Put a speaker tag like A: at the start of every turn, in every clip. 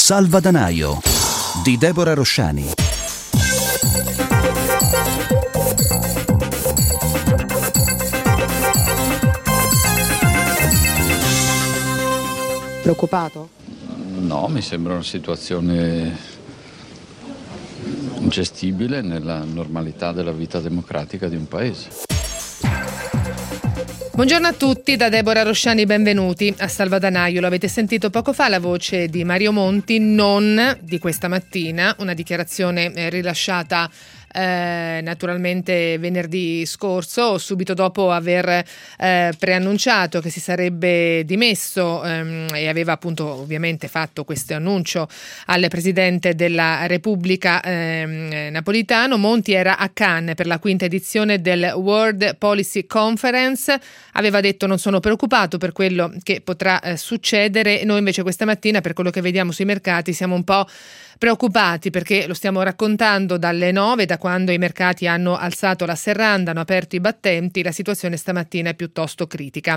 A: Salvadanaio di Deborah Rosciani.
B: Preoccupato?
C: No, mi sembra una situazione gestibile nella normalità della vita democratica di un paese.
B: Buongiorno a tutti da Deborah Rosciani, benvenuti a Salvadanaio. Lo avete sentito poco fa, la voce di Mario Monti, non di questa mattina, una dichiarazione rilasciata naturalmente venerdì scorso, subito dopo aver preannunciato che si sarebbe dimesso e aveva appunto ovviamente fatto questo annuncio al Presidente della Repubblica Napolitano. Monti era a Cannes per la quinta edizione del World Policy Conference, aveva detto: non sono preoccupato per quello che potrà succedere. Noi invece questa mattina, per quello che vediamo sui mercati, siamo un po' preoccupati, perché lo stiamo raccontando dalle 9, da quando i mercati hanno alzato la serranda, hanno aperto i battenti. La situazione stamattina è piuttosto critica.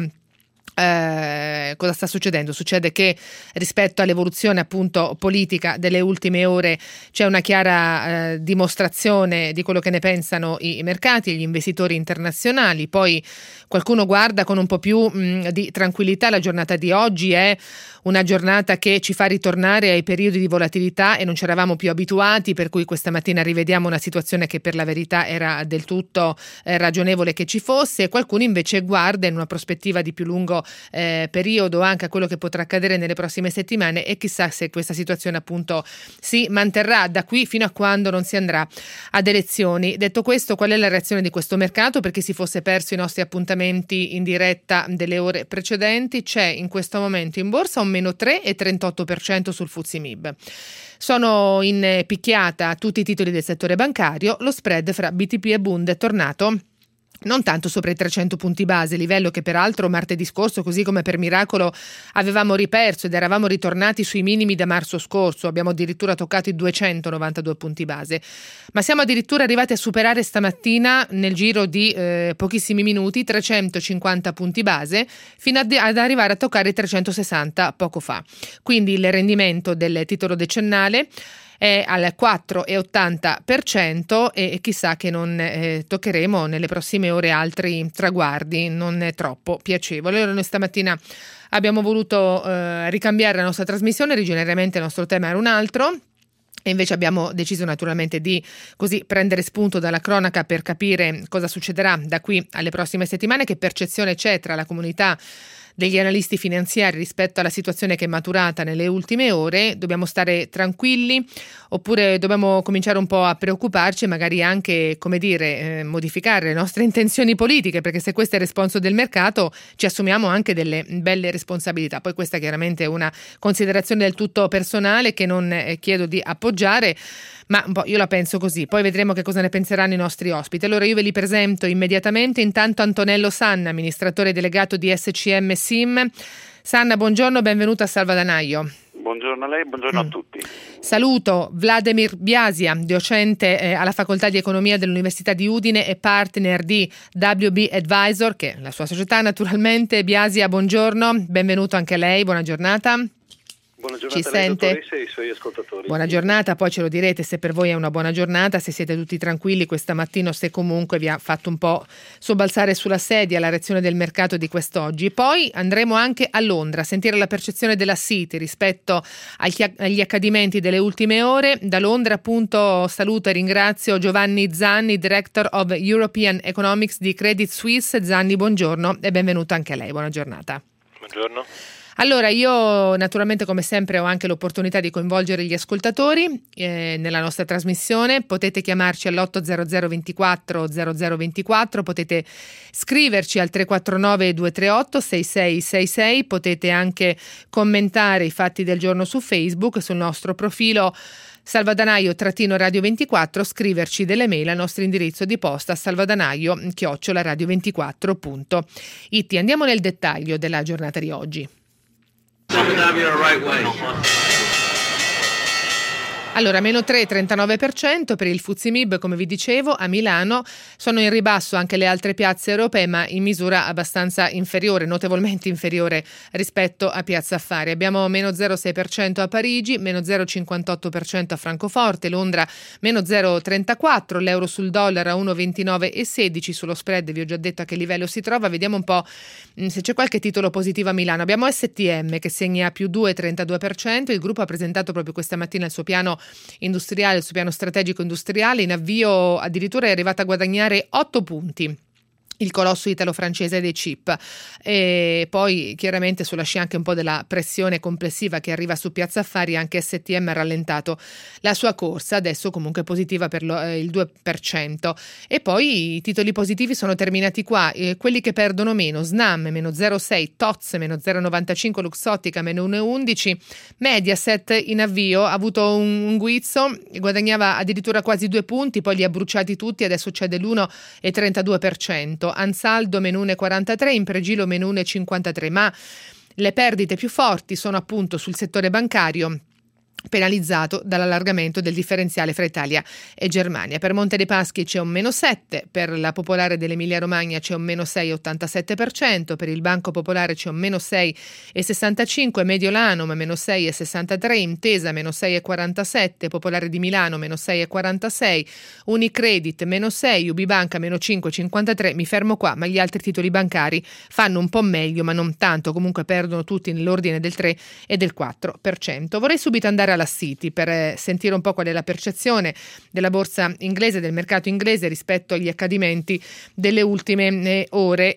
B: Cosa sta succedendo? Succede che rispetto all'evoluzione appunto politica delle ultime ore c'è una chiara dimostrazione di quello che ne pensano i mercati, gli investitori internazionali. Poi qualcuno guarda con un po' più di tranquillità. La giornata di oggi è una giornata che ci fa ritornare ai periodi di volatilità e non ci eravamo più abituati, per cui questa mattina rivediamo una situazione che per la verità era del tutto ragionevole che ci fosse. Qualcuno invece guarda in una prospettiva di più lungo periodo anche a quello che potrà accadere nelle prossime settimane, e chissà se questa situazione appunto si manterrà da qui fino a quando non si andrà ad elezioni. Detto questo, qual è la reazione di questo mercato? Perché si fosse perso i nostri appuntamenti in diretta delle ore precedenti, c'è in questo momento in borsa un meno 3,38% sul FTSE MIB. Sono in picchiata tutti i titoli del settore bancario. Lo spread fra BTP e Bund è tornato non tanto sopra i 300 punti base, livello che peraltro martedì scorso, così come per miracolo, avevamo riperso ed eravamo ritornati sui minimi da marzo scorso. Abbiamo addirittura toccato i 292 punti base, ma siamo addirittura arrivati a superare stamattina, nel giro di pochissimi minuti, 350 punti base, fino ad arrivare a toccare i 360 poco fa. Quindi il rendimento del titolo decennale è al 4,80% e chissà che non toccheremo nelle prossime ore altri traguardi non troppo piacevoli. Allora noi stamattina abbiamo voluto ricambiare la nostra trasmissione. Originariamente il nostro tema era un altro, e invece abbiamo deciso naturalmente di così prendere spunto dalla cronaca per capire cosa succederà da qui alle prossime settimane, che percezione c'è tra la comunità degli analisti finanziari rispetto alla situazione che è maturata nelle ultime ore. Dobbiamo stare tranquilli oppure dobbiamo cominciare un po' a preoccuparci e magari anche, come dire, modificare le nostre intenzioni politiche, perché se questo è il responso del mercato ci assumiamo anche delle belle responsabilità. Poi questa chiaramente è una considerazione del tutto personale che non chiedo di appoggiare, ma un po' io la penso così. Poi vedremo che cosa ne penseranno i nostri ospiti. Allora io ve li presento immediatamente. Intanto Antonello Sanna, amministratore delegato di SCM SIM. Sanna, buongiorno, benvenuto a Salvadanaio.
D: Buongiorno a lei, buongiorno a tutti.
B: Saluto Vladimir Biasia, docente alla Facoltà di Economia dell'Università di Udine e partner di WB Advisor, che è la sua società naturalmente. Biasia, buongiorno, benvenuto anche a lei, buona giornata.
D: Buona giornata
B: Ci
D: a lei,
B: sente?
D: dottoressa, e ai suoi ascoltatori.
B: Buona giornata, poi ce lo direte se per voi è una buona giornata, se siete tutti tranquilli questa mattina o se comunque vi ha fatto un po' sobbalzare sulla sedia la reazione del mercato di quest'oggi. Poi andremo anche a Londra a sentire la percezione della Citi rispetto agli accadimenti delle ultime ore. Da Londra appunto saluto e ringrazio Giovanni Zanni, Director of European Economics di Credit Suisse. Zanni, buongiorno e benvenuto anche a lei, buona giornata.
E: Buongiorno.
B: Allora, io naturalmente come sempre ho anche l'opportunità di coinvolgere gli ascoltatori nella nostra trasmissione. Potete chiamarci all'800 24 0024, potete scriverci al 349 238 6666, potete anche commentare i fatti del giorno su Facebook, sul nostro profilo Salvadanaio-Radio 24, scriverci delle mail al nostro indirizzo di posta salvadanaio@radio24.it. Andiamo nel dettaglio della giornata di oggi. Allora, meno 3,39% per il FTSE MIB, come vi dicevo, a Milano. Sono in ribasso anche le altre piazze europee, ma in misura abbastanza inferiore, notevolmente inferiore rispetto a Piazza Affari. Abbiamo meno 0,6% a Parigi, meno 0,58% a Francoforte, Londra meno 0,34%, l'euro sul dollaro a 1,29,16, sullo spread vi ho già detto a che livello si trova. Vediamo un po' se c'è qualche titolo positivo a Milano. Abbiamo STM che segna più 2,32%, il gruppo ha presentato proprio questa mattina il suo piano industriale, il suo piano strategico industriale, in avvio addirittura è arrivata a guadagnare 8 punti. Il colosso italo-francese dei chip, e poi chiaramente sulla scia anche un po' della pressione complessiva che arriva su Piazza Affari, anche STM ha rallentato la sua corsa, adesso comunque positiva per il 2%. E poi i titoli positivi sono terminati qua, quelli che perdono meno: Snam meno 0,6, Toz meno 0,95, Luxottica meno 1,11, Mediaset in avvio ha avuto un guizzo, guadagnava addirittura quasi 2 punti, poi li ha bruciati tutti, adesso cede l'1,32%. Ansaldo meno 1,43, Impregilo meno 1,53, ma le perdite più forti sono appunto sul settore bancario, penalizzato dall'allargamento del differenziale fra Italia e Germania. Per Monte dei Paschi c'è un meno 7, per la Popolare dell'Emilia Romagna c'è un meno 6,87%, per il Banco Popolare c'è un meno 6,65%, Mediolanum meno 6,63%, Intesa meno 6,47%, Popolare di Milano meno 6,46%, Unicredit meno 6%, Ubibanca meno 5,53%. Mi fermo qua, ma gli altri titoli bancari fanno un po' meglio, ma non tanto, comunque perdono tutti nell'ordine del 3 e del 4%. Vorrei subito andare alla City per sentire un po' qual è la percezione della borsa inglese, del mercato inglese rispetto agli accadimenti delle ultime ore.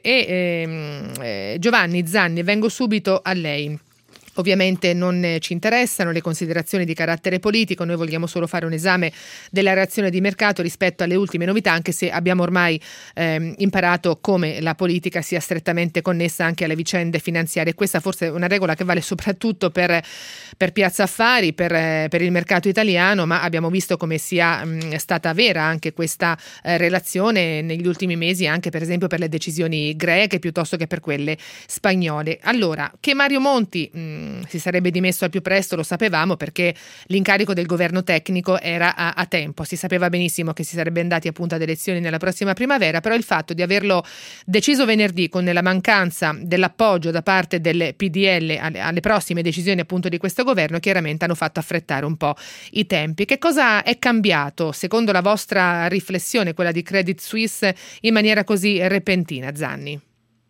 B: E Giovanni Zanni, vengo subito a lei. Ovviamente non ci interessano le considerazioni di carattere politico, noi vogliamo solo fare un esame della reazione di mercato rispetto alle ultime novità, anche se abbiamo ormai imparato come la politica sia strettamente connessa anche alle vicende finanziarie. Questa forse è una regola che vale soprattutto per Piazza Affari, per il mercato italiano, ma abbiamo visto come sia stata vera anche questa relazione negli ultimi mesi, anche per esempio per le decisioni greche piuttosto che per quelle spagnole. Allora, che Mario Monti si sarebbe dimesso al più presto lo sapevamo, perché l'incarico del governo tecnico era a tempo, si sapeva benissimo che si sarebbe andati appunto ad elezioni nella prossima primavera, però il fatto di averlo deciso venerdì con la mancanza dell'appoggio da parte del PDL alle prossime decisioni appunto di questo governo chiaramente hanno fatto affrettare un po' i tempi. Che cosa è cambiato secondo la vostra riflessione, quella di Credit Suisse, in maniera così repentina, Zanni?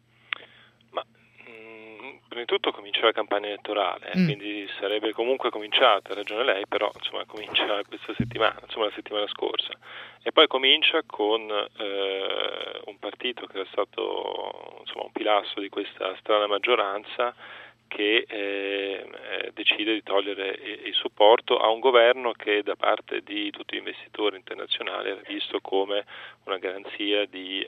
E: Prima di tutto comincia la campagna elettorale, quindi sarebbe comunque cominciata, ha ragione lei, però insomma comincia questa settimana, insomma la settimana scorsa, e poi comincia con un partito che è stato insomma un pilastro di questa strana maggioranza che decide di togliere il supporto a un governo che da parte di tutti gli investitori internazionali era visto come una garanzia di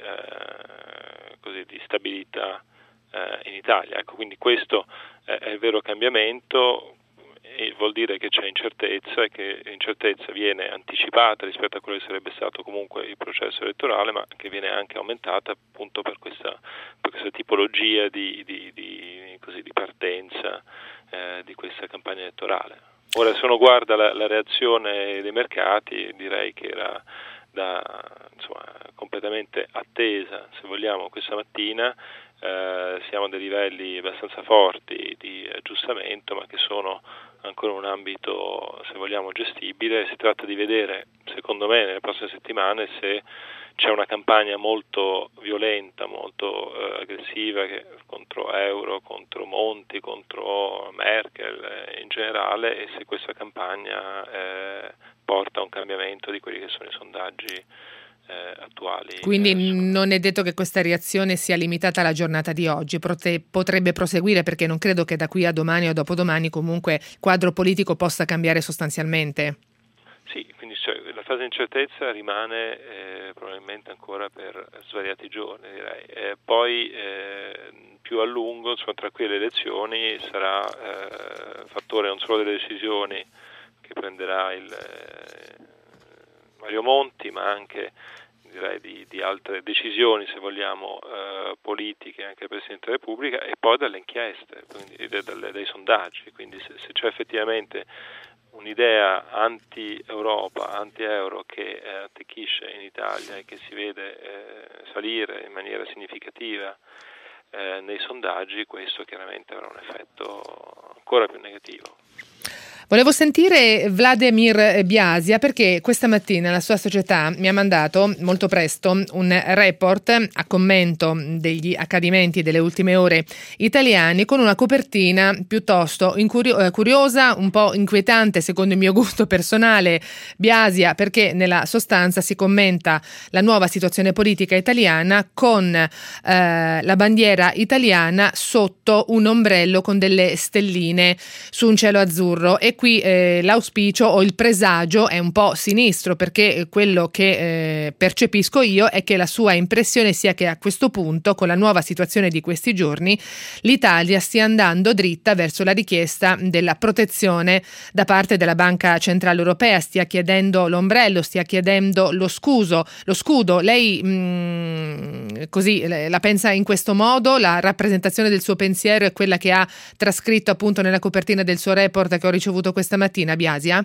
E: stabilità in Italia. Ecco, quindi questo è il vero cambiamento, e vuol dire che c'è incertezza e che l'incertezza viene anticipata rispetto a quello che sarebbe stato comunque il processo elettorale, ma che viene anche aumentata appunto per questa tipologia di partenza di questa campagna elettorale. Ora, se uno guarda la reazione dei mercati, direi che era completamente attesa, se vogliamo, questa mattina. Siamo a dei livelli abbastanza forti di aggiustamento, ma che sono ancora un ambito, se vogliamo, gestibile. Si tratta di vedere, secondo me, nelle prossime settimane se c'è una campagna molto violenta, molto aggressiva contro Euro, contro Monti, contro Merkel in generale, e se questa campagna porta a un cambiamento di quelli che sono i sondaggi attuali.
B: Quindi non è detto che questa reazione sia limitata alla giornata di oggi, potrebbe proseguire, perché non credo che da qui a domani o dopodomani comunque il quadro politico possa cambiare sostanzialmente.
E: Sì, quindi la fase di incertezza rimane probabilmente ancora per svariati giorni, direi. Poi più a lungo, tra qui e le elezioni, sarà fattore non solo delle decisioni che prenderà il Mario Monti, ma anche direi di altre decisioni, se vogliamo, politiche anche del Presidente della Repubblica, e poi dalle inchieste, quindi dai sondaggi. Quindi se c'è effettivamente un'idea anti-Europa, anti-euro che attecchisce in Italia e che si vede salire in maniera significativa nei sondaggi, questo chiaramente avrà un effetto ancora più negativo.
B: Volevo sentire Vladimir Biasia perché questa mattina la sua società mi ha mandato molto presto un report a commento degli accadimenti delle ultime ore italiani con una copertina piuttosto curiosa, un po' inquietante secondo il mio gusto personale, Biasia, perché nella sostanza si commenta la nuova situazione politica italiana con la bandiera italiana sotto un ombrello con delle stelline su un cielo azzurro, e qui l'auspicio o il presagio è un po' sinistro, perché quello che percepisco io è che la sua impressione sia che a questo punto, con la nuova situazione di questi giorni, l'Italia stia andando dritta verso la richiesta della protezione da parte della Banca Centrale Europea, stia chiedendo l'ombrello, stia chiedendo lo scudo. Lei così la pensa in questo modo? La rappresentazione del suo pensiero è quella che ha trascritto appunto nella copertina del suo report che ho ricevuto questa mattina, Biasia?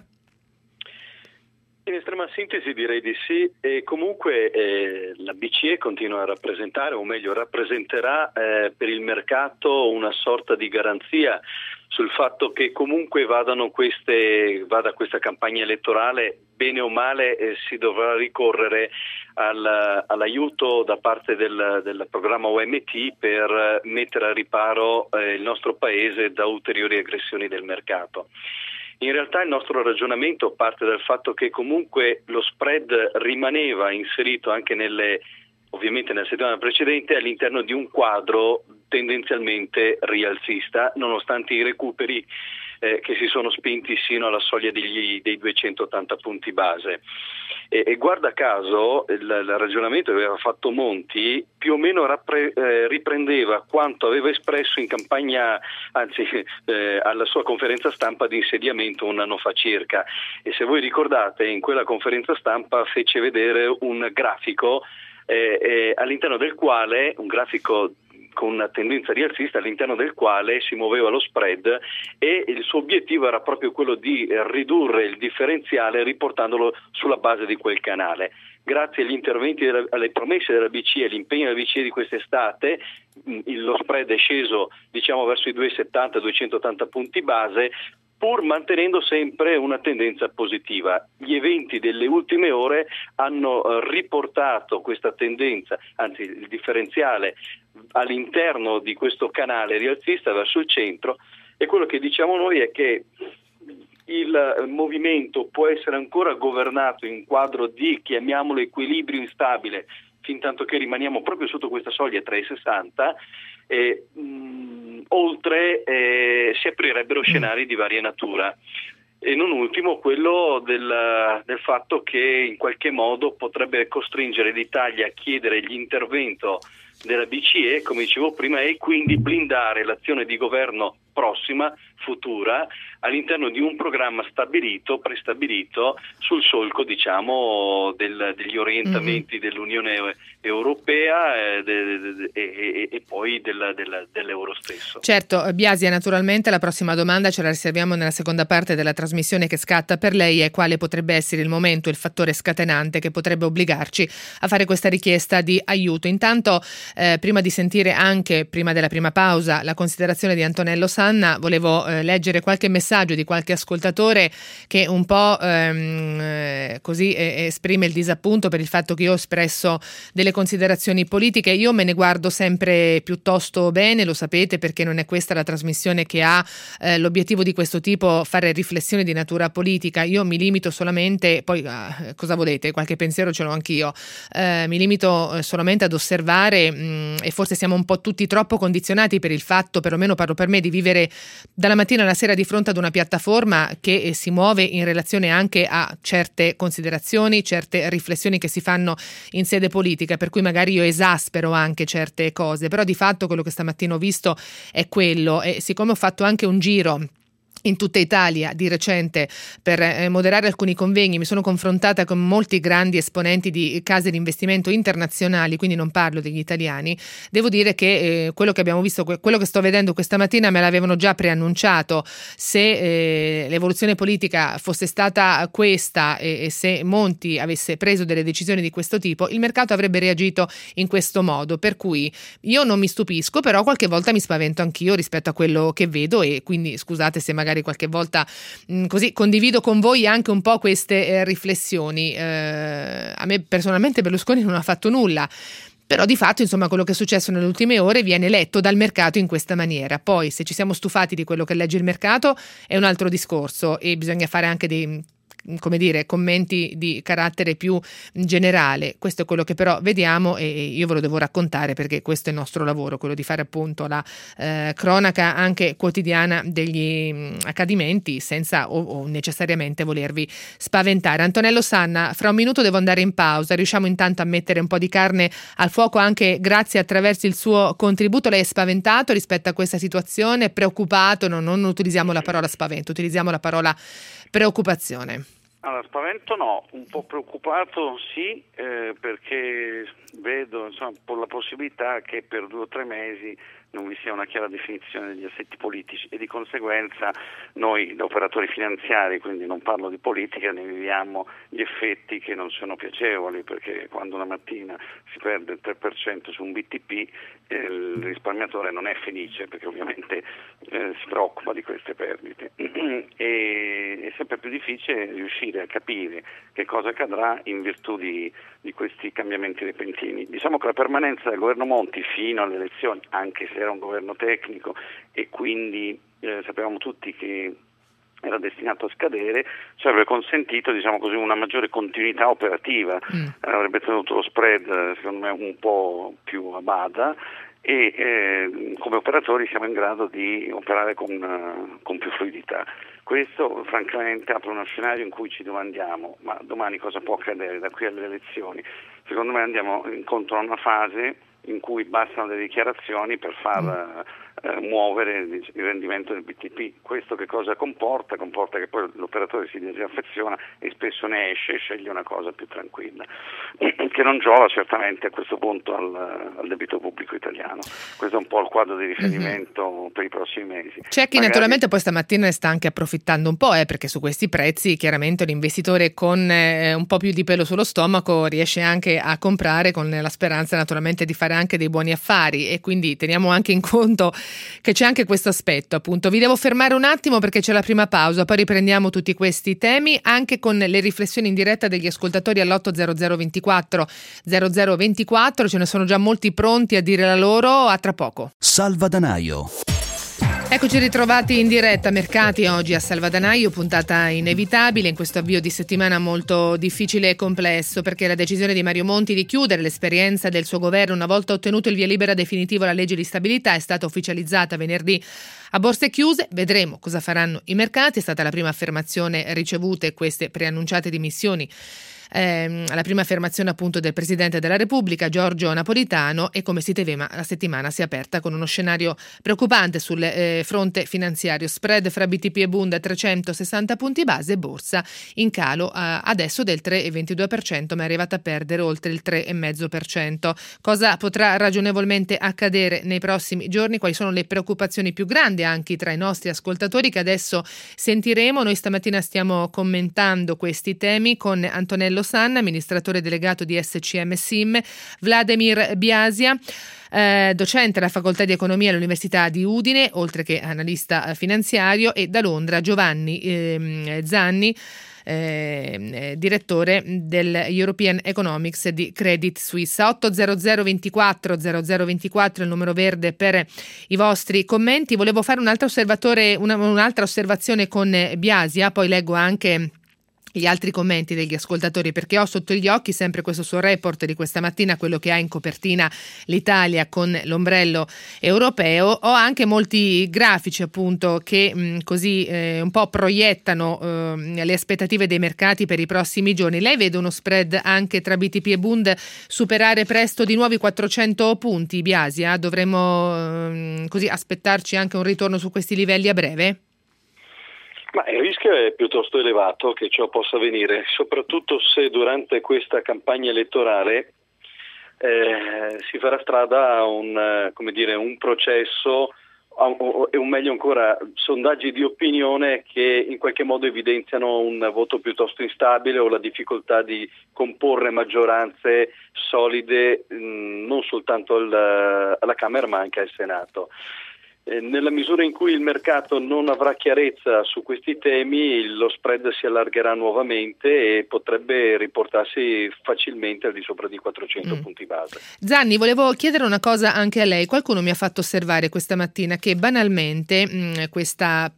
D: In estrema sintesi direi di sì, e comunque la BCE continua a rappresentare, o meglio rappresenterà per il mercato una sorta di garanzia sul fatto che comunque vada questa campagna elettorale, bene o male si dovrà ricorrere all'aiuto da parte del programma OMT per mettere a riparo il nostro paese da ulteriori aggressioni del mercato. In realtà il nostro ragionamento parte dal fatto che comunque lo spread rimaneva inserito anche ovviamente nella settimana precedente all'interno di un quadro tendenzialmente rialzista, nonostante i recuperi che si sono spinti sino alla soglia dei 280 punti base. E guarda caso il ragionamento che aveva fatto Monti più o meno riprendeva quanto aveva espresso in campagna, anzi alla sua conferenza stampa di insediamento un anno fa circa. E se voi ricordate, in quella conferenza stampa fece vedere un grafico all'interno del quale, un grafico con una tendenza rialzista, all'interno del quale si muoveva lo spread, e il suo obiettivo era proprio quello di ridurre il differenziale riportandolo sulla base di quel canale. Grazie agli interventi, alle promesse della BCE, all'impegno della BCE di quest'estate, lo spread è sceso verso i 270-280 punti base, pur mantenendo sempre una tendenza positiva. Gli eventi delle ultime ore hanno riportato questa tendenza, anzi il differenziale all'interno di questo canale rialzista verso il centro, e quello che diciamo noi è che il movimento può essere ancora governato in quadro di, chiamiamolo, equilibrio instabile, fin tanto che rimaniamo proprio sotto questa soglia 3,60, oltre si aprirebbero scenari di varia natura. E non ultimo quello del fatto che in qualche modo potrebbe costringere l'Italia a chiedere l'intervento della BCE, come dicevo prima, e quindi blindare l'azione di governo prossima, futura, all'interno di un programma prestabilito sul solco, degli orientamenti dell'Unione Europea e poi dell'euro stesso.
B: Certo, Biasia, naturalmente la prossima domanda ce la riserviamo nella seconda parte della trasmissione che scatta per lei, è quale potrebbe essere il momento, il fattore scatenante che potrebbe obbligarci a fare questa richiesta di aiuto. Intanto, prima di sentire anche, prima della prima pausa, la considerazione di Antonello Sanna, volevo leggere qualche messaggio di qualche ascoltatore che un po' così esprime il disappunto per il fatto che io ho espresso delle considerazioni politiche. Io me ne guardo sempre piuttosto bene, lo sapete, perché non è questa la trasmissione che ha l'obiettivo di questo tipo, fare riflessioni di natura politica. Io mi limito solamente, poi cosa volete, qualche pensiero ce l'ho anch'io, mi limito solamente ad osservare, e forse siamo un po' tutti troppo condizionati per il fatto, perlomeno parlo per me, di vivere dalla mattina alla sera di fronte ad una piattaforma che si muove in relazione anche a certe considerazioni, certe riflessioni che si fanno in sede politica, per cui magari io esaspero anche certe cose, però di fatto quello che stamattina ho visto è quello, e siccome ho fatto anche un giro in tutta Italia di recente per moderare alcuni convegni. Mi sono confrontata con molti grandi esponenti di case di investimento internazionali, quindi non parlo degli italiani. Devo dire che quello che abbiamo visto, quello che sto vedendo questa mattina me l'avevano già preannunciato. Se l'evoluzione politica fosse stata questa e se Monti avesse preso delle decisioni di questo tipo, il mercato avrebbe reagito in questo modo, per cui io non mi stupisco, però qualche volta mi spavento anch'io rispetto a quello che vedo, e quindi scusate se magari qualche volta così condivido con voi anche un po' queste riflessioni. A me personalmente Berlusconi non ha fatto nulla, però di fatto, insomma, quello che è successo nelle ultime ore viene letto dal mercato in questa maniera. Poi se ci siamo stufati di quello che legge il mercato è un altro discorso, e bisogna fare anche dei commenti di carattere più generale. Questo è quello che però vediamo, e io ve lo devo raccontare perché questo è il nostro lavoro, quello di fare appunto la cronaca anche quotidiana degli accadimenti, senza o necessariamente volervi spaventare. Antonello Sanna, fra un minuto devo andare in pausa, riusciamo intanto a mettere un po' di carne al fuoco anche grazie attraverso il suo contributo. Lei è spaventato rispetto a questa situazione, preoccupato? Non utilizziamo la parola spavento, utilizziamo la parola preoccupazione.
F: Allora, spavento no, un po' preoccupato sì, perché vedo per la possibilità che per 2 o 3 mesi non vi sia una chiara definizione degli assetti politici, e di conseguenza noi da operatori finanziari, quindi non parlo di politica, ne viviamo gli effetti che non sono piacevoli, perché quando una mattina si perde il 3% su un BTP il risparmiatore non è felice, perché ovviamente si preoccupa di queste perdite e è sempre più difficile riuscire a capire che cosa accadrà in virtù di questi cambiamenti repentini. Diciamo che la permanenza del governo Monti fino alle elezioni, anche se era un governo tecnico e quindi sapevamo tutti che era destinato a scadere, ci avrebbe consentito, diciamo così, una maggiore continuità operativa, avrebbe tenuto lo spread secondo me un po' più a bada, e come operatori siamo in grado di operare con più fluidità. Questo francamente apre uno scenario in cui ci domandiamo: ma domani cosa può accadere da qui alle elezioni? Secondo me andiamo incontro a una fase in cui bastano delle dichiarazioni per far muovere il rendimento del BTP. Questo che cosa comporta? Comporta che poi l'operatore si disaffeziona e spesso ne esce e sceglie una cosa più tranquilla, che non giova certamente a questo punto al debito pubblico italiano. Questo è un po' il quadro di riferimento per i prossimi mesi.
B: C'è chi naturalmente poi stamattina ne sta anche approfittando un po', perché su questi prezzi chiaramente l'investitore con un po' più di pelo sullo stomaco riesce anche a comprare con la speranza naturalmente di fare anche dei buoni affari, e quindi teniamo anche in conto che c'è anche questo aspetto. Appunto, vi devo fermare un attimo perché c'è la prima pausa, poi riprendiamo tutti questi temi anche con le riflessioni in diretta degli ascoltatori all'80024 0024. Ce ne sono già molti pronti a dire la loro. A tra poco.
A: Salvadanaio.
B: Eccoci ritrovati in diretta mercati oggi a Salvadanaio, puntata inevitabile in questo avvio di settimana molto difficile e complesso, perché la decisione di Mario Monti di chiudere l'esperienza del suo governo una volta ottenuto il via libera definitivo alla legge di stabilità è stata ufficializzata venerdì a borse chiuse. Vedremo cosa faranno i mercati. È stata la prima affermazione ricevute queste preannunciate dimissioni. La prima affermazione appunto del Presidente della Repubblica Giorgio Napolitano, e come si temeva la settimana si è aperta con uno scenario preoccupante sul fronte finanziario. Spread fra BTP e Bund a 360 punti base, borsa in calo adesso del 3,22%, ma è arrivata a perdere oltre il 3,5%. Cosa potrà ragionevolmente accadere nei prossimi giorni? Quali sono le preoccupazioni più grandi anche tra i nostri ascoltatori che adesso sentiremo? Noi stamattina stiamo commentando questi temi con Antonello Sanna, amministratore delegato di SCM SIM, Vladimir Biasia, docente alla facoltà di economia all'Università di Udine, oltre che analista finanziario, e da Londra Giovanni Zanni, direttore del European Economics di Credit Suisse. 800 24 0024 il numero verde per i vostri commenti. Volevo fare un'altra osservazione con Biasia, poi leggo anche gli altri commenti degli ascoltatori, perché ho sotto gli occhi sempre questo suo report di questa mattina, quello che ha in copertina l'Italia con l'ombrello europeo. Ho anche molti grafici appunto che così un po' proiettano le aspettative dei mercati per i prossimi giorni. Lei vede uno spread anche tra BTP e Bund superare presto di nuovo i 400 punti, Biasia? Dovremmo così aspettarci anche un ritorno su questi livelli a breve?
D: Ma il rischio è piuttosto elevato che ciò possa avvenire, soprattutto se durante questa campagna elettorale si farà strada a un processo e un meglio ancora sondaggi di opinione che in qualche modo evidenziano un voto piuttosto instabile o la difficoltà di comporre maggioranze solide non soltanto alla Camera ma anche al Senato. Nella misura in cui il mercato non avrà chiarezza su questi temi, lo spread si allargherà nuovamente e potrebbe riportarsi facilmente al di sopra di 400 punti base.
B: Zanni, volevo chiedere una cosa anche a lei. Qualcuno mi ha fatto osservare questa mattina che banalmente questo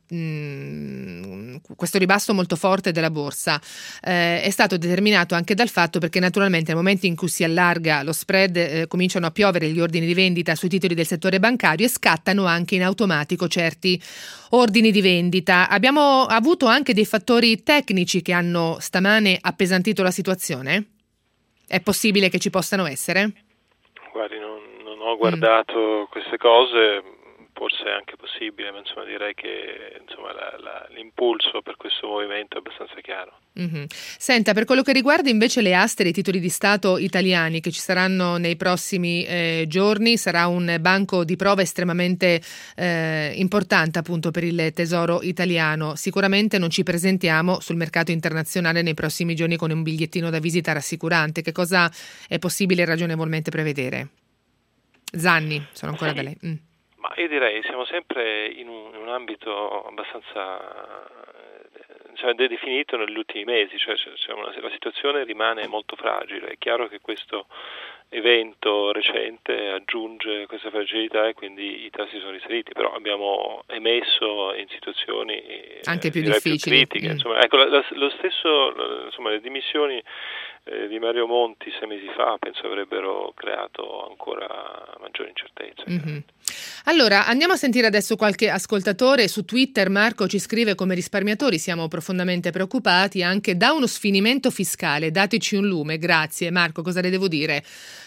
B: ribasso molto forte della borsa è stato determinato anche dal fatto perché naturalmente nel momento in cui si allarga lo spread cominciano a piovere gli ordini di vendita sui titoli del settore bancario e scattano anche in automatico certi ordini di vendita. Abbiamo avuto anche dei fattori tecnici che hanno stamane appesantito la situazione? È possibile che ci possano essere?
E: Guardi, non ho guardato queste cose, forse è anche possibile, ma insomma direi che l'impulso per questo movimento è abbastanza chiaro.
B: Mm-hmm. Senta, per quello che riguarda invece le aste dei titoli di Stato italiani che ci saranno nei prossimi giorni, sarà un banco di prova estremamente importante appunto per il Tesoro italiano. Sicuramente non ci presentiamo sul mercato internazionale nei prossimi giorni con un bigliettino da visita rassicurante. Che cosa è possibile ragionevolmente prevedere? Zanni, sono ancora da lei.
E: Ma io direi siamo sempre in un ambito abbastanza definito negli ultimi mesi, la situazione rimane molto fragile. È chiaro che questo evento recente aggiunge questa fragilità e quindi i tassi sono risaliti, però abbiamo emesso in situazioni
B: anche più difficili,
E: più critiche. Lo stesso, le dimissioni di Mario Monti 6 mesi fa penso avrebbero creato ancora maggiore incertezza.
B: Mm-hmm. Allora andiamo a sentire adesso qualche ascoltatore. Su Twitter Marco ci scrive: come risparmiatori siamo profondamente preoccupati anche da uno sfinimento fiscale, dateci un lume. Grazie Marco, cosa le devo dire?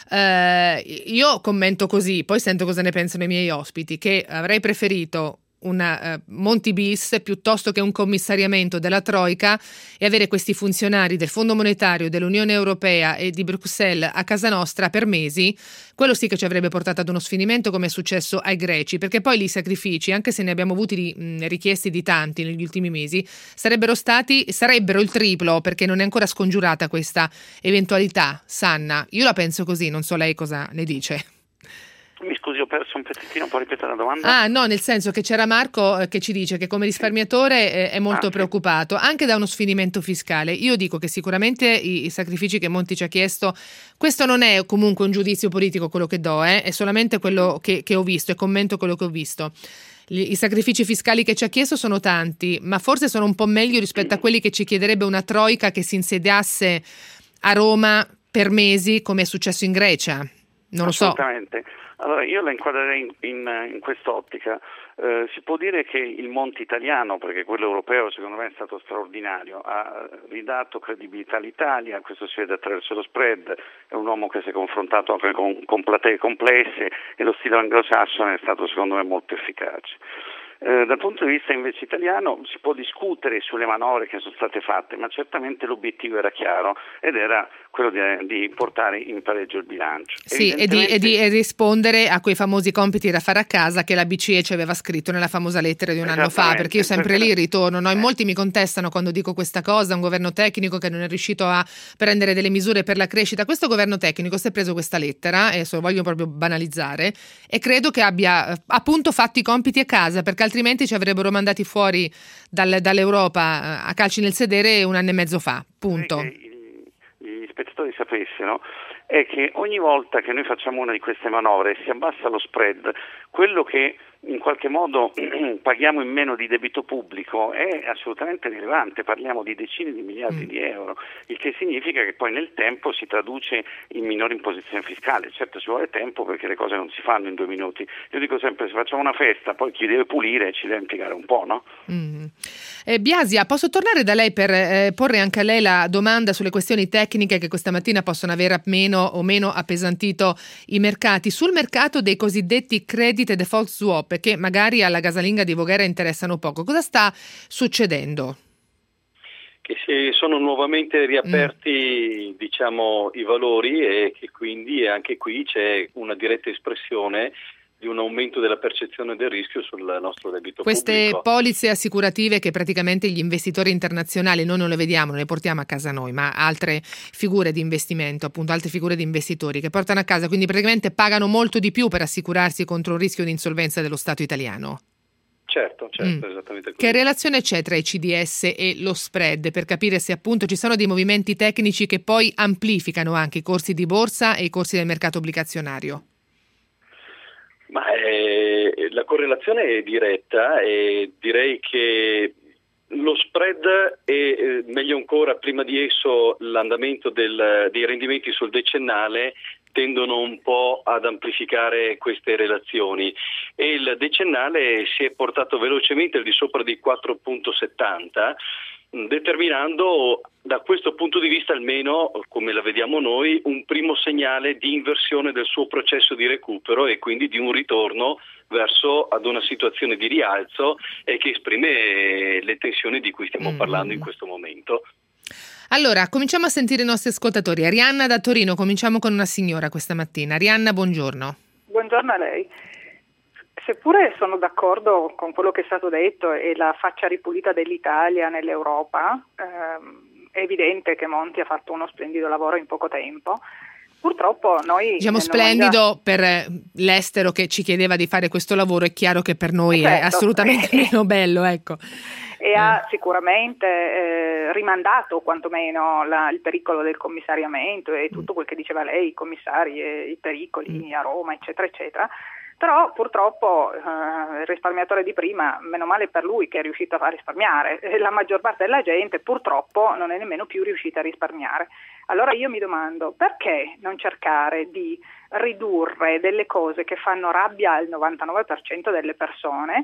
B: Io commento così, poi sento cosa ne pensano i miei ospiti, che avrei preferito una Monti bis piuttosto che un commissariamento della Troika e avere questi funzionari del Fondo Monetario, dell'Unione Europea e di Bruxelles a casa nostra per mesi. Quello sì che ci avrebbe portato ad uno sfinimento come è successo ai greci, perché poi i sacrifici, anche se ne abbiamo avuti richiesti di tanti negli ultimi mesi, sarebbero il triplo, perché non è ancora scongiurata questa eventualità. Sanna, io la penso così, non so lei cosa ne dice.
F: Mi scusi, ho perso un pezzettino, può ripetere la domanda?
B: No, nel senso che c'era Marco che ci dice che come risparmiatore è molto preoccupato anche da uno sfinimento fiscale. Io dico che sicuramente i sacrifici che Monti ci ha chiesto, questo non è comunque un giudizio politico quello che do, è solamente quello che ho visto e commento quello che ho visto. I sacrifici fiscali che ci ha chiesto sono tanti, ma forse sono un po' meglio rispetto a quelli che ci chiederebbe una troika che si insediasse a Roma per mesi, come è successo in Grecia. Non lo so.
F: Assolutamente. Allora io la inquadrerei in quest'ottica. Si può dire che il Monti italiano, perché quello europeo secondo me è stato straordinario, ha ridato credibilità all'Italia, questo si vede attraverso lo spread, è un uomo che si è confrontato anche con platee complesse e lo stile anglosassone è stato secondo me molto efficace. Dal punto di vista invece italiano si può discutere sulle manovre che sono state fatte, ma certamente l'obiettivo era chiaro ed era quello di portare in pareggio il bilancio.
B: Sì, e di rispondere a quei famosi compiti da fare a casa che la BCE ci aveva scritto nella famosa lettera di un anno fa, perché io sempre lì ritorno, no? In molti mi contestano quando dico questa cosa, un governo tecnico che non è riuscito a prendere delle misure per la crescita. Questo governo tecnico si è preso questa lettera, e lo voglio proprio banalizzare, e credo che abbia appunto fatto i compiti a casa, perché altrimenti ci avrebbero mandati fuori dall'Europa a calci nel sedere 1 anno e mezzo fa, punto.
F: Gli spettatori sapessero è che ogni volta che noi facciamo una di queste manovre si abbassa lo spread, quello che in qualche modo paghiamo in meno di debito pubblico è assolutamente rilevante, parliamo di decine di miliardi di euro, il che significa che poi nel tempo si traduce in minore imposizione fiscale. Certo ci vuole tempo perché le cose non si fanno in 2 minuti. Io dico sempre, se facciamo una festa poi chi deve pulire ci deve impiegare un po', no?
B: Biasia, posso tornare da lei per porre anche a lei la domanda sulle questioni tecniche che questa mattina possono aver meno o meno appesantito i mercati, sul mercato dei cosiddetti credit default swap, che magari alla casalinga di Voghera interessano poco. Cosa sta succedendo?
D: Che si sono nuovamente riaperti i valori e che quindi anche qui c'è una diretta espressione di un aumento della percezione del rischio sul nostro debito
B: Queste
D: pubblico.
B: polizze assicurative che praticamente gli investitori internazionali, noi non le vediamo, non le portiamo a casa noi, ma altre figure di investimento, appunto altre figure di investitori che portano a casa, quindi praticamente pagano molto di più per assicurarsi contro il rischio di insolvenza dello Stato italiano.
D: Certo, esattamente così.
B: Che relazione c'è tra i CDS e lo spread, per capire se appunto ci sono dei movimenti tecnici che poi amplificano anche i corsi di borsa e i corsi del mercato obbligazionario?
D: Ma la correlazione è diretta e direi che lo spread e meglio ancora prima di esso l'andamento dei rendimenti sul decennale tendono un po' ad amplificare queste relazioni e il decennale si è portato velocemente al di sopra di 4,70, determinando da questo punto di vista, almeno come la vediamo noi, un primo segnale di inversione del suo processo di recupero e quindi di un ritorno verso ad una situazione di rialzo e che esprime le tensioni di cui stiamo parlando in questo momento.
B: Allora, cominciamo a sentire i nostri ascoltatori. Arianna da Torino, cominciamo con una signora questa mattina. Arianna, buongiorno.
G: Buongiorno a lei. Seppure sono d'accordo con quello che è stato detto e la faccia ripulita dell'Italia nell'Europa, è evidente che Monti ha fatto uno splendido lavoro in poco tempo. Purtroppo noi...
B: Diciamo splendido per l'estero che ci chiedeva di fare questo lavoro, è chiaro che per noi è assolutamente meno bello, ecco.
G: E ha sicuramente rimandato quantomeno il pericolo del commissariamento e tutto quel che diceva lei, i commissari e i pericoli a Roma, eccetera, eccetera. Però purtroppo il risparmiatore di prima, meno male per lui che è riuscito a risparmiare, la maggior parte della gente purtroppo non è nemmeno più riuscita a risparmiare. Allora io mi domando perché non cercare di ridurre delle cose che fanno rabbia al 99% delle persone.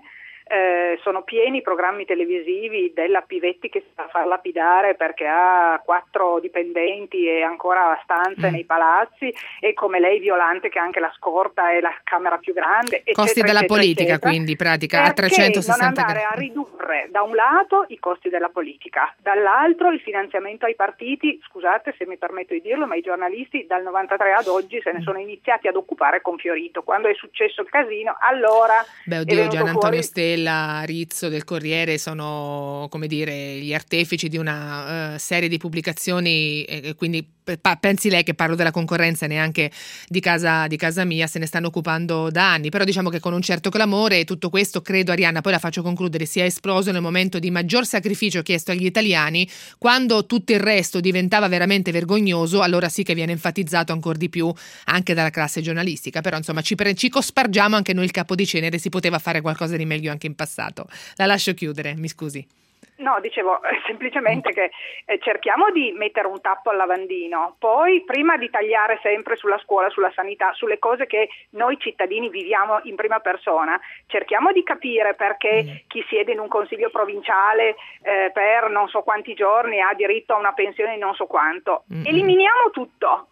G: Sono pieni i programmi televisivi della Pivetti che si fa far lapidare perché ha 4 dipendenti e ancora stanze nei palazzi, e come lei Violante che ha anche la scorta e la camera più grande, eccetera,
B: costi della
G: eccetera,
B: politica,
G: eccetera.
B: quindi pratica
G: Perché
B: a 360
G: non andare a ridurre da un lato i costi della politica, dall'altro il finanziamento ai partiti? Scusate se mi permetto di dirlo, ma i giornalisti dal 93 ad oggi se ne sono iniziati ad occupare con Fiorito. Quando è successo il casino, allora
B: Gian Antonio Stella, Rizzo del Corriere sono, come dire, gli artefici di una serie di pubblicazioni, quindi pensi lei che parlo della concorrenza, neanche di casa mia, se ne stanno occupando da anni, però diciamo che con un certo clamore, e tutto questo credo, Arianna, poi la faccio concludere, sia esploso nel momento di maggior sacrificio chiesto agli italiani, quando tutto il resto diventava veramente vergognoso, allora sì che viene enfatizzato ancora di più anche dalla classe giornalistica, però insomma ci cospargiamo anche noi il capo di cenere, si poteva fare qualcosa di meglio anche in passato. La lascio chiudere, mi scusi.
G: No, dicevo semplicemente che cerchiamo di mettere un tappo al lavandino, poi prima di tagliare sempre sulla scuola, sulla sanità, sulle cose che noi cittadini viviamo in prima persona, cerchiamo di capire perché chi siede in un consiglio provinciale per non so quanti giorni ha diritto a una pensione di non so quanto. Eliminiamo tutto,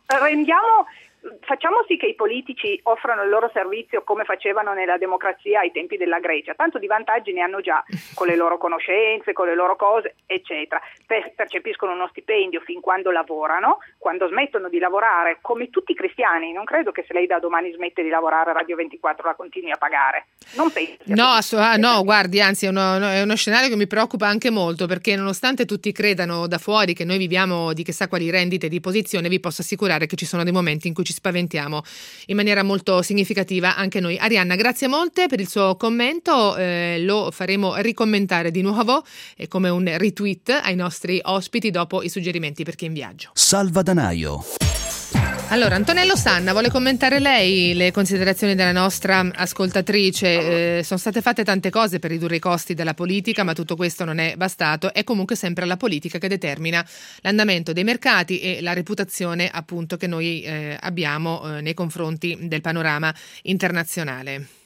G: facciamo sì che i politici offrano il loro servizio come facevano nella democrazia ai tempi della Grecia, tanto di vantaggi ne hanno già con le loro conoscenze, con le loro cose, eccetera. Percepiscono uno stipendio fin quando lavorano, quando smettono di lavorare, come tutti i cristiani, non credo che se lei da domani smette di lavorare Radio 24 la continui a pagare. Non pensi.
B: No, guardi, anzi è uno scenario che mi preoccupa anche molto, perché nonostante tutti credano da fuori che noi viviamo di chissà quali rendite di posizione, vi posso assicurare che ci sono dei momenti in cui ci spaventiamo in maniera molto significativa anche noi. Arianna, grazie molte per il suo commento, lo faremo ricommentare di nuovo come un retweet ai nostri ospiti dopo i suggerimenti per chi è in viaggio.
A: Salvadanaio.
B: Allora, Antonello Sanna, vuole commentare lei le considerazioni della nostra ascoltatrice? Sono state fatte tante cose per ridurre i costi della politica, ma tutto questo non è bastato. È comunque sempre la politica che determina l'andamento dei mercati e la reputazione, appunto, che noi abbiamo nei confronti del panorama internazionale.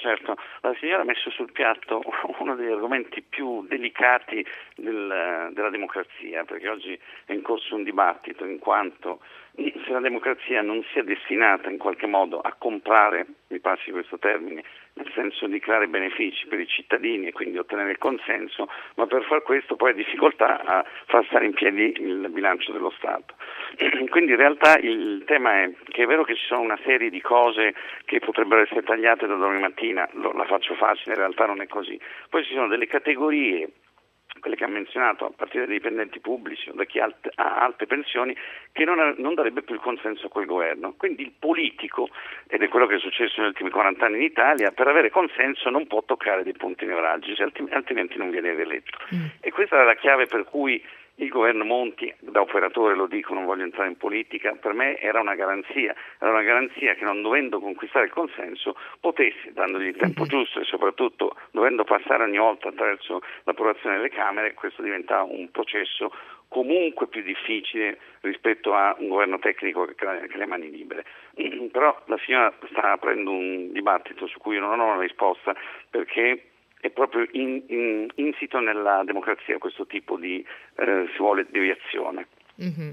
F: Certo, la signora ha messo sul piatto uno degli argomenti più delicati della democrazia, perché oggi è in corso un dibattito in quanto se la democrazia non sia destinata in qualche modo a comprare, mi passi questo termine, nel senso di creare benefici per i cittadini e quindi ottenere il consenso, ma per far questo poi ha difficoltà a far stare in piedi il bilancio dello Stato. Quindi in realtà il tema è che è vero che ci sono una serie di cose che potrebbero essere tagliate da domani mattina, la faccio facile, in realtà non è così. Poi ci sono delle categorie, quelle che ha menzionato, a partire dai dipendenti pubblici o da chi ha alte pensioni, che non darebbe più il consenso a quel governo. Quindi il politico, ed è quello che è successo negli ultimi 40 anni in Italia, per avere consenso non può toccare dei punti nevralgici, altrimenti non viene rieletto. E questa è la chiave per cui il governo Monti, da operatore lo dico, non voglio entrare in politica, per me era una garanzia che non dovendo conquistare il consenso potesse, dandogli il tempo giusto e soprattutto dovendo passare ogni volta attraverso l'approvazione delle Camere, questo diventava un processo comunque più difficile rispetto a un governo tecnico che ha le mani libere. Però la signora sta aprendo un dibattito su cui io non ho una risposta, perché è proprio insito nella democrazia questo tipo di, si vuole, deviazione. Mm-hmm.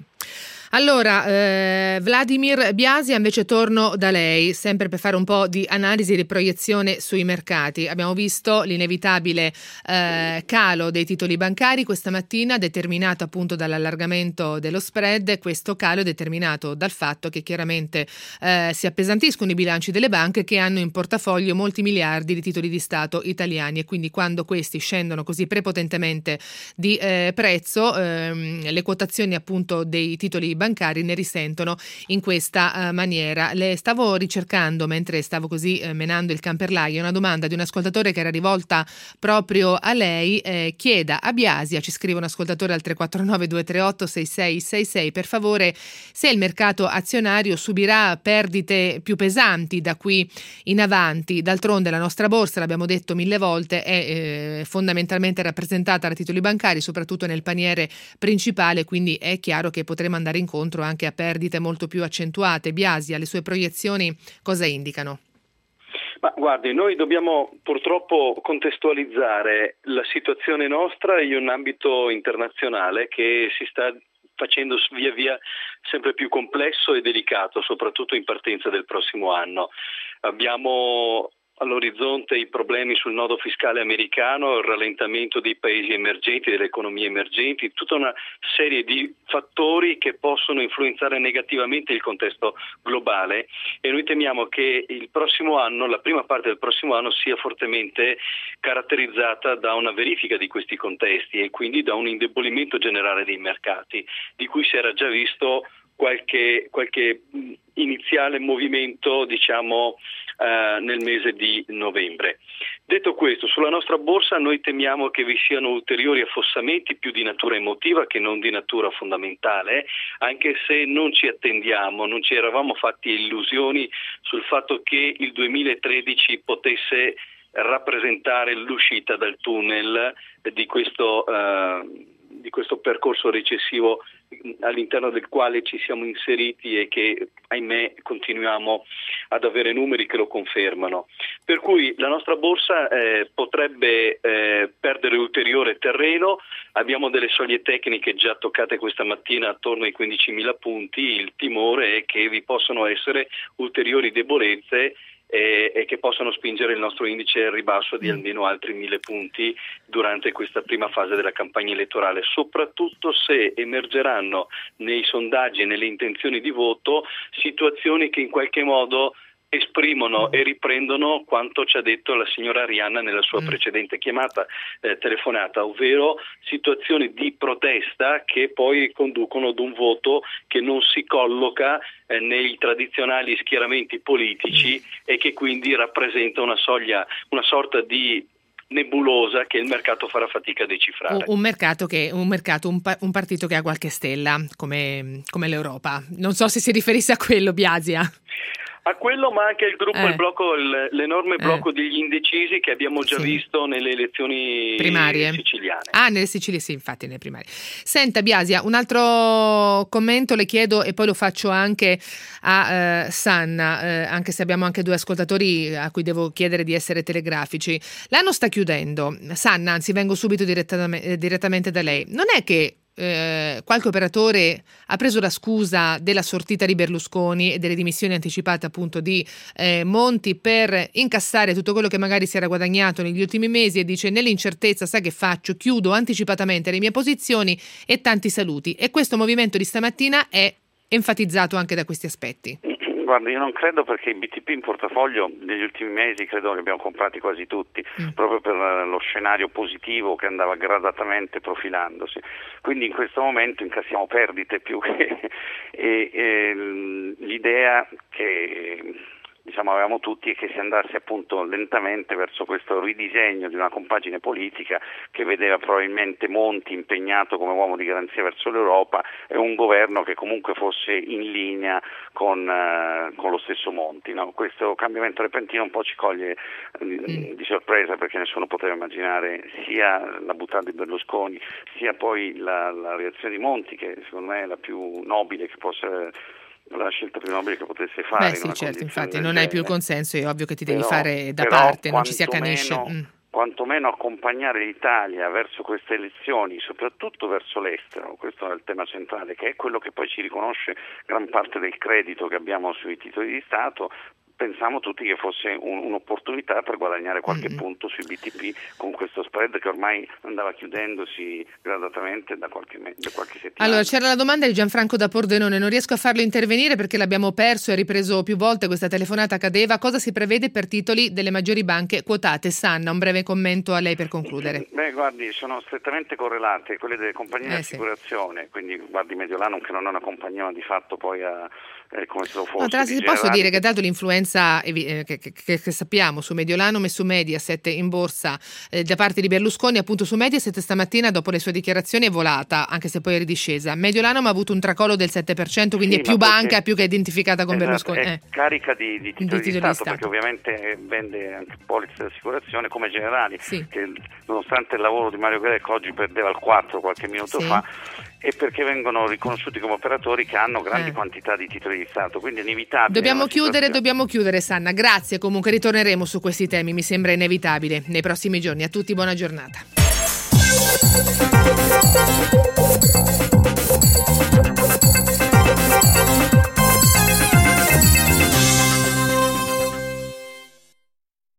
B: Allora, Vladimir Biasia, invece torno da lei, sempre per fare un po' di analisi e di proiezione sui mercati. Abbiamo visto l'inevitabile calo dei titoli bancari questa mattina, determinato appunto dall'allargamento dello spread. Questo calo è determinato dal fatto che chiaramente si appesantiscono i bilanci delle banche, che hanno in portafoglio molti miliardi di titoli di Stato italiani, e quindi quando questi scendono così prepotentemente di prezzo, le quotazioni appunto dei titoli bancari ne risentono in questa maniera. Le stavo ricercando, mentre stavo così menando il camperlaio, una domanda di un ascoltatore che era rivolta proprio a lei. Chieda a Biasia, ci scrive un ascoltatore al 349 238 6666, per favore, se il mercato azionario subirà perdite più pesanti da qui in avanti. D'altronde la nostra borsa, l'abbiamo detto 1000 volte, è fondamentalmente rappresentata da titoli bancari, soprattutto nel paniere principale, quindi è chiaro che potremo andare incontro anche a perdite molto più accentuate. Biasia, le sue proiezioni cosa indicano?
D: Ma guardi, noi dobbiamo purtroppo contestualizzare la situazione nostra in un ambito internazionale che si sta facendo via via sempre più complesso e delicato, soprattutto in partenza del prossimo anno. Abbiamo all'orizzonte i problemi sul nodo fiscale americano, il rallentamento dei paesi emergenti, delle economie emergenti, tutta una serie di fattori che possono influenzare negativamente il contesto globale, e noi temiamo che il prossimo anno, la prima parte del prossimo anno, sia fortemente caratterizzata da una verifica di questi contesti e quindi da un indebolimento generale dei mercati, di cui si era già visto qualche iniziale movimento, diciamo, nel mese di novembre. Detto questo, sulla nostra borsa noi temiamo che vi siano ulteriori affossamenti più di natura emotiva che non di natura fondamentale, anche se non ci attendiamo, non ci eravamo fatti illusioni sul fatto che il 2013 potesse rappresentare l'uscita dal tunnel di questo percorso recessivo all'interno del quale ci siamo inseriti e che, ahimè, continuiamo ad avere numeri che lo confermano. Per cui la nostra borsa potrebbe perdere ulteriore terreno. Abbiamo delle soglie tecniche già toccate questa mattina attorno ai 15.000 punti. Il timore è che vi possano essere ulteriori debolezze e che possano spingere il nostro indice al ribasso di almeno altri 1.000 punti durante questa prima fase della campagna elettorale, soprattutto se emergeranno nei sondaggi e nelle intenzioni di voto situazioni che in qualche modo esprimono e riprendono quanto ci ha detto la signora Arianna nella sua precedente telefonata, ovvero situazioni di protesta che poi conducono ad un voto che non si colloca nei tradizionali schieramenti politici e che quindi rappresenta una sorta di nebulosa che il mercato farà fatica a decifrare.
B: Un partito che ha qualche stella come l'Europa. Non so se si riferisse a quello, Biasia.
D: A quello, ma anche il gruppo, il blocco, l'enorme blocco degli indecisi che abbiamo già visto nelle elezioni
B: primarie
D: siciliane.
B: Nelle Sicilie sì, infatti nelle primarie. Senta Biasia, un altro commento le chiedo e poi lo faccio anche a Sanna, anche se abbiamo anche due ascoltatori a cui devo chiedere di essere telegrafici. L'anno sta chiudendo. Sanna, anzi vengo subito direttamente da lei. Non è che qualche operatore ha preso la scusa della sortita di Berlusconi e delle dimissioni anticipate appunto di Monti per incassare tutto quello che magari si era guadagnato negli ultimi mesi e dice: nell'incertezza sai che faccio, chiudo anticipatamente le mie posizioni e tanti saluti. E questo movimento di stamattina è enfatizzato anche da questi aspetti.
F: Guarda, io non credo, perché i BTP in portafoglio negli ultimi mesi credo li abbiamo comprati quasi tutti, proprio per lo scenario positivo che andava gradatamente profilandosi. Quindi in questo momento incassiamo perdite più che l'idea che avevamo tutti è che si andasse appunto lentamente verso questo ridisegno di una compagine politica che vedeva probabilmente Monti impegnato come uomo di garanzia verso l'Europa e un governo che comunque fosse in linea con lo stesso Monti, no? Questo cambiamento repentino un po' ci coglie di sorpresa, perché nessuno poteva immaginare sia la buttata di Berlusconi sia poi la reazione di Monti, che secondo me è la più nobile che possa, la scelta più nobile che potesse fare.
B: Beh sì, certo, infatti non hai più il consenso, è ovvio che ti devi
F: però,
B: fare da parte, non ci si accanisce.
F: Quantomeno accompagnare l'Italia verso queste elezioni, soprattutto verso l'estero, questo è il tema centrale, che è quello che poi ci riconosce gran parte del credito che abbiamo sui titoli di Stato. Pensavamo tutti che fosse un'opportunità per guadagnare qualche punto sui BTP con questo spread che ormai andava chiudendosi gradatamente da qualche settimana.
B: Allora, c'era la domanda di Gianfranco da Pordenone, non riesco a farlo intervenire perché l'abbiamo perso e ripreso più volte, questa telefonata cadeva. Cosa si prevede per titoli delle maggiori banche quotate? Sanna, un breve commento a lei per concludere.
F: Beh, guardi, sono strettamente correlate quelle delle compagnie di assicurazione, quindi guardi Mediolanum, che non è una compagnia ma di fatto poi come se lo fosse.
B: Tra l'altro posso dire che dato l'influenza che sappiamo su Mediolanum e su Mediaset in borsa da parte di Berlusconi, appunto su Mediaset stamattina dopo le sue dichiarazioni è volata, anche se poi è ridiscesa. Mediolanum ha avuto un tracollo del 7%, quindi è più banca, più che identificata con Berlusconi.
F: È carica di titoli di Stato, perché ovviamente vende anche polizze di assicurazione come Generali, che nonostante il lavoro di Mario Greco oggi perdeva il 4 qualche minuto fa, e perché vengono riconosciuti come operatori che hanno grandi quantità di titoli di Stato, quindi è inevitabile.
B: Dobbiamo chiudere Sanna, grazie, comunque ritorneremo su questi temi, mi sembra inevitabile nei prossimi giorni. A tutti buona giornata.